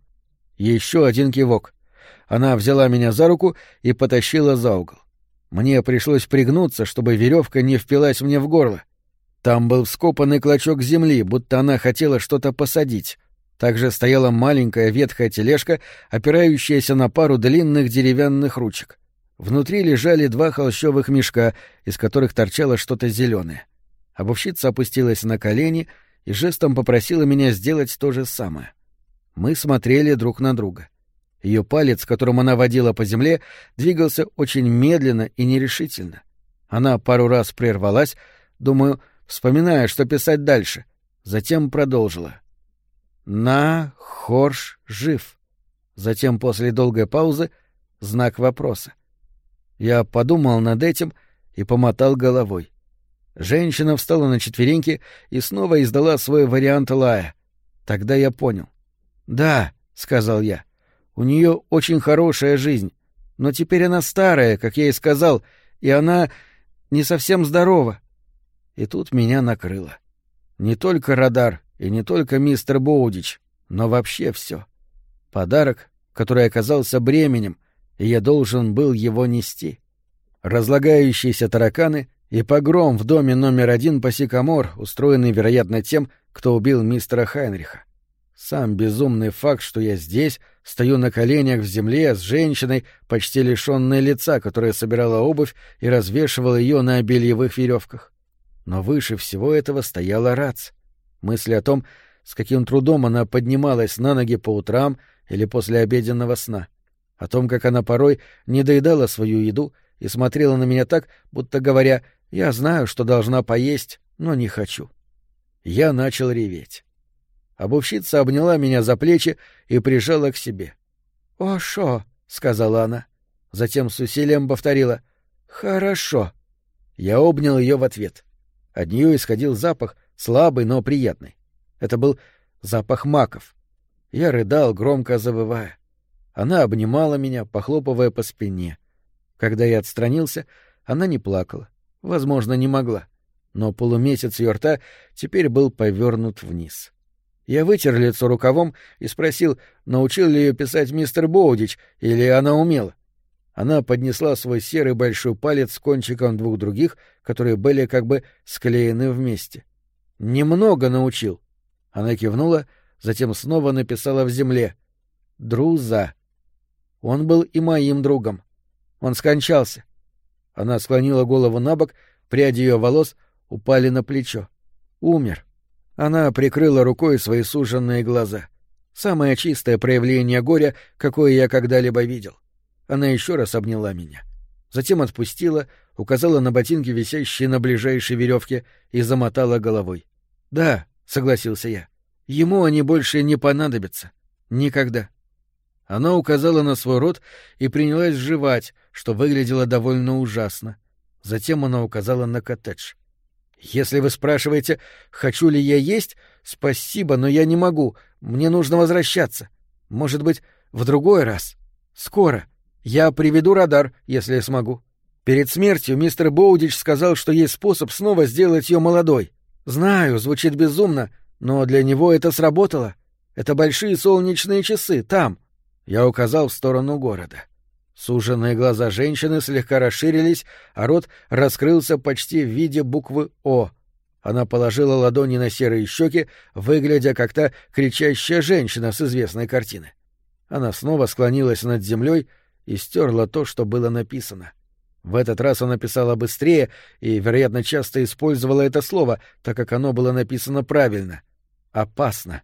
Еще один кивок. Она взяла меня за руку и потащила за угол. Мне пришлось пригнуться, чтобы веревка не впилась мне в горло. Там был вскопанный клочок земли, будто она хотела что-то посадить. Также стояла маленькая ветхая тележка, опирающаяся на пару длинных деревянных ручек. Внутри лежали 2 холщовых мешка, из которых торчало что-то зеленое. Обувщица опустилась на колени и жестом попросила меня сделать то же самое. Мы смотрели друг на друга. Ее палец, которым она водила по земле, двигался очень медленно и нерешительно. Она пару раз прервалась, думаю, вспоминая, что писать дальше. Затем продолжила. «Хорш жив». Затем, после долгой паузы, знак вопроса. Я подумал над этим и помотал головой. Женщина встала на четвереньки и снова издала свой вариант лая. Тогда я понял. «Да», — сказал я, — «у нее очень хорошая жизнь, но теперь она старая, как я и сказал, и она не совсем здорова». И тут меня накрыло. Не только радар и не только мистер Боудич, но вообще все. Подарок, который оказался бременем, и я должен был его нести. Разлагающиеся тараканы и погром в доме номер 1 по Сикамор, устроенный, вероятно, тем, кто убил мистера Хайнриха. Сам безумный факт, что я здесь, стою на коленях в земле с женщиной, почти лишённой лица, которая собирала обувь и развешивала ее на бельевых веревках. Но выше всего этого стояла Рац. Мысли о том, с каким трудом она поднималась на ноги по утрам или после обеденного сна. О том, как она порой не доедала свою еду и смотрела на меня так, будто говоря: «Я знаю, что должна поесть, но не хочу». Я начал реветь. Обувщица обняла меня за плечи и прижала к себе. «О, шо», — сказала она. Затем с усилием повторила: «Хорошо». Я обнял ее в ответ. От нее исходил запах, слабый, но приятный. Это был запах маков. Я рыдал, громко завывая. Она обнимала меня, похлопывая по спине. Когда я отстранился, она не плакала. Возможно, не могла. Но полумесяц ее рта теперь был повернут вниз. Я вытер лицо рукавом и спросил, научил ли ее писать мистер Боудич, или она умела. Она поднесла свой серый большой палец с кончиком 2 других, которые были как бы склеены вместе. «Немного научил». Она кивнула, затем снова написала в земле. «Друза». Он был и моим другом. Он скончался. Она склонила голову набок, пряди ее волос упали на плечо. Умер. Она прикрыла рукой свои суженные глаза. Самое чистое проявление горя, какое я когда-либо видел. Она еще раз обняла меня. Затем отпустила, указала на ботинки, висящие на ближайшей веревке, и замотала головой. «Да», — согласился я, — «ему они больше не понадобятся. Никогда». Она указала на свой рот и принялась жевать, что выглядело довольно ужасно. Затем она указала на коттедж. «Если вы спрашиваете, хочу ли я есть, спасибо, но я не могу. Мне нужно возвращаться. Может быть, в другой раз. Скоро. Я приведу радар, если смогу. Перед смертью мистер Боудич сказал, что есть способ снова сделать ее молодой. Знаю, звучит безумно, но для него это сработало. Это большие солнечные часы, там». Я указал в сторону города. Суженные глаза женщины слегка расширились, а рот раскрылся почти в виде буквы «О». Она положила ладони на серые щеки, выглядя как та кричащая женщина с известной картины. Она снова склонилась над землей и стерла то, что было написано. В этот раз она писала быстрее и, вероятно, часто использовала это слово, так как оно было написано правильно. «Опасно».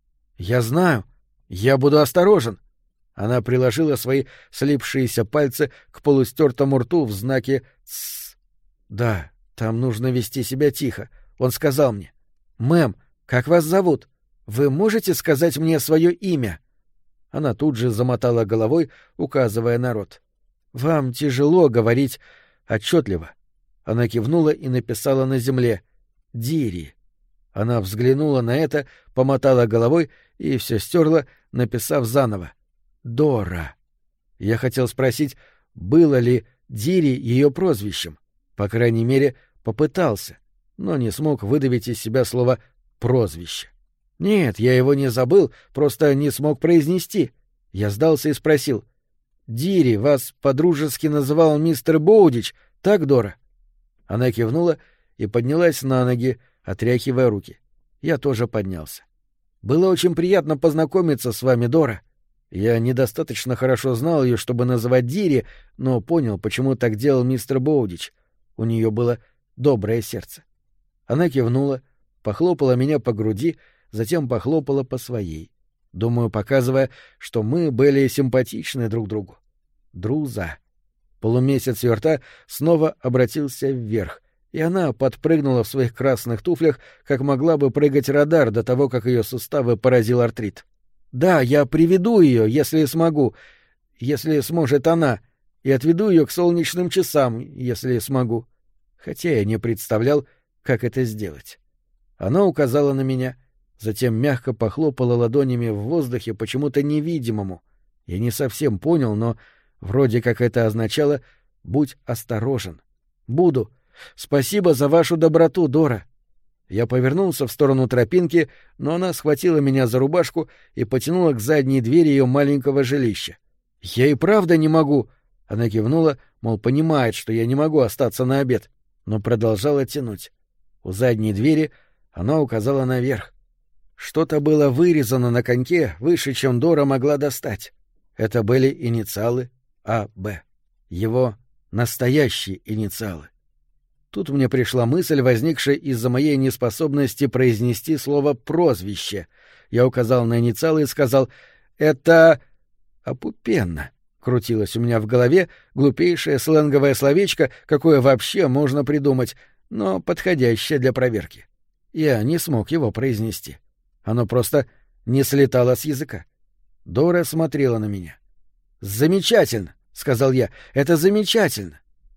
«Я знаю. Я буду осторожен». Она приложила свои слипшиеся пальцы к полустертому рту в знаке «Тссс». «Да, там нужно вести себя тихо», — он сказал мне. «Мэм, как вас зовут? Вы можете сказать мне свое имя?» Она тут же замотала головой, указывая на рот. «Вам тяжело говорить отчетливо». Она кивнула и написала на земле «Дири». Она взглянула на это, помотала головой и все стерла, написав заново «Дора». Я хотел спросить, было ли Дири ее прозвищем. По крайней мере, попытался, но не смог выдавить из себя слово «прозвище». Нет, я его не забыл, просто не смог произнести. Я сдался и спросил: «Дири, вас по-дружески называл мистер Боудич, так, Дора?» Она кивнула и поднялась на ноги, отряхивая руки. Я тоже поднялся. «Было очень приятно познакомиться с вами, Дора». Я недостаточно хорошо знал ее, чтобы называть Дири, но понял, почему так делал мистер Боудич. У нее было доброе сердце. Она кивнула, похлопала меня по груди, затем похлопала по своей, думаю, показывая, что мы были симпатичны друг другу. Друза. Полумесяц ее рта снова обратился вверх, и она подпрыгнула в своих красных туфлях, как могла бы прыгать радар до того, как ее суставы поразил артрит. «Да, я приведу ее, если смогу, если сможет она, и отведу ее к солнечным часам, если смогу». Хотя я не представлял, как это сделать. Она указала на меня, затем мягко похлопала ладонями в воздухе почему-то невидимому. Я не совсем понял, но вроде как это означало «будь осторожен». «Буду. Спасибо за вашу доброту, Дора». Я повернулся в сторону тропинки, но она схватила меня за рубашку и потянула к задней двери ее маленького жилища. «Я и правда не могу!» Она кивнула, мол, понимает, что я не могу остаться на обед, но продолжала тянуть. У задней двери она указала наверх. Что-то было вырезано на коньке выше, чем Дора могла достать. Это были инициалы А.Б. Его настоящие инициалы. Тут мне пришла мысль, возникшая из-за моей неспособности произнести слово «прозвище». Я указал на инициалы и сказал «это опупенно». Крутилось у меня в голове глупейшее сленговое словечко, какое вообще можно придумать, но подходящее для проверки. Я не смог его произнести. Оно просто не слетало с языка. Дора смотрела на меня. «Замечательно», — сказал я, — «это замечательно».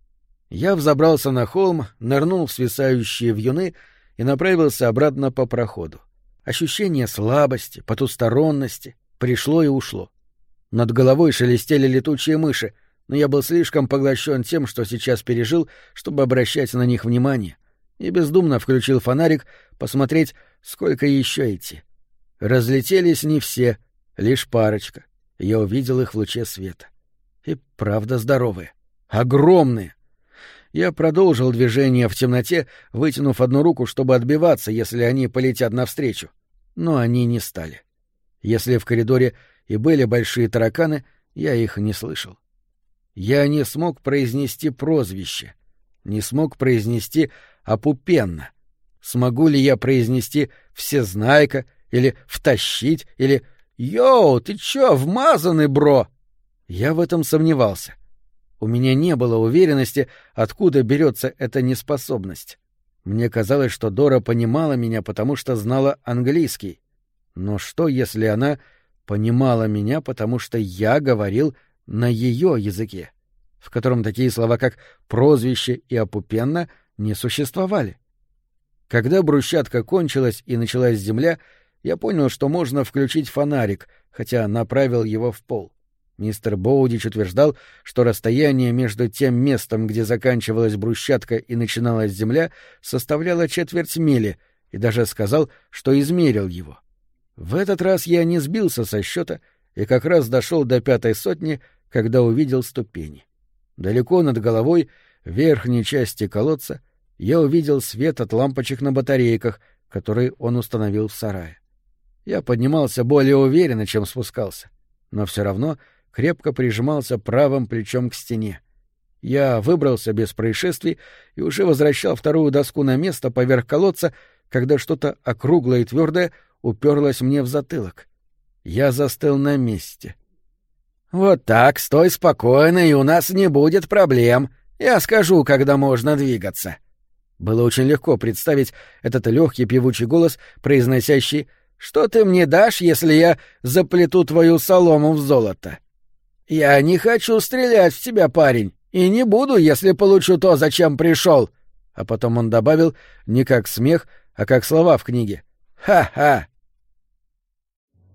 Я взобрался на холм, нырнул в свисающие вьюны и направился обратно по проходу. Ощущение слабости, потусторонности пришло и ушло. Над головой шелестели летучие мыши, но я был слишком поглощен тем, что сейчас пережил, чтобы обращать на них внимание, и бездумно включил фонарик посмотреть, сколько еще идти. Разлетелись не все, лишь парочка. Я увидел их в луче света. И правда здоровые. Огромные. Я продолжил движение в темноте, вытянув одну руку, чтобы отбиваться, если они полетят навстречу. Но они не стали. Если в коридоре и были большие тараканы, я их не слышал. Я не смог произнести прозвище, не смог произнести опупенно. смогу ли я произнести «всезнайка» или «втащить» или «Йоу, ты чё, вмазанный, бро?» Я в этом сомневался. У меня не было уверенности, откуда берется эта неспособность. Мне казалось, что Дора понимала меня, потому что знала английский. Но что, если она понимала меня, потому что я говорил на ее языке, в котором такие слова, как «прозвище» и «опупенно» не существовали? Когда брусчатка кончилась и началась земля, я понял, что можно включить фонарик, хотя направил его в пол. Мистер Боудич утверждал, что расстояние между тем местом, где заканчивалась брусчатка и начиналась земля, составляло 1/4 мили, и даже сказал, что измерил его. В этот раз я не сбился со счета и как раз дошел до 5-й сотни, когда увидел ступени. Далеко над головой, в верхней части колодца, я увидел свет от лампочек на батарейках, которые он установил в сарае. Я поднимался более уверенно, чем спускался, но все равно крепко прижимался правым плечом к стене. Я выбрался без происшествий и уже возвращал вторую доску на место поверх колодца, когда что-то округлое и твердое уперлось мне в затылок. Я застыл на месте. «Вот так, стой спокойно, и у нас не будет проблем. Я скажу, когда можно двигаться». Было очень легко представить этот легкий певучий голос, произносящий «Что ты мне дашь, если я заплету твою солому в золото?» «Я не хочу стрелять в тебя, парень, и не буду, если получу то, зачем пришел». А потом он добавил не как смех, а как слова в книге. «Ха-ха!»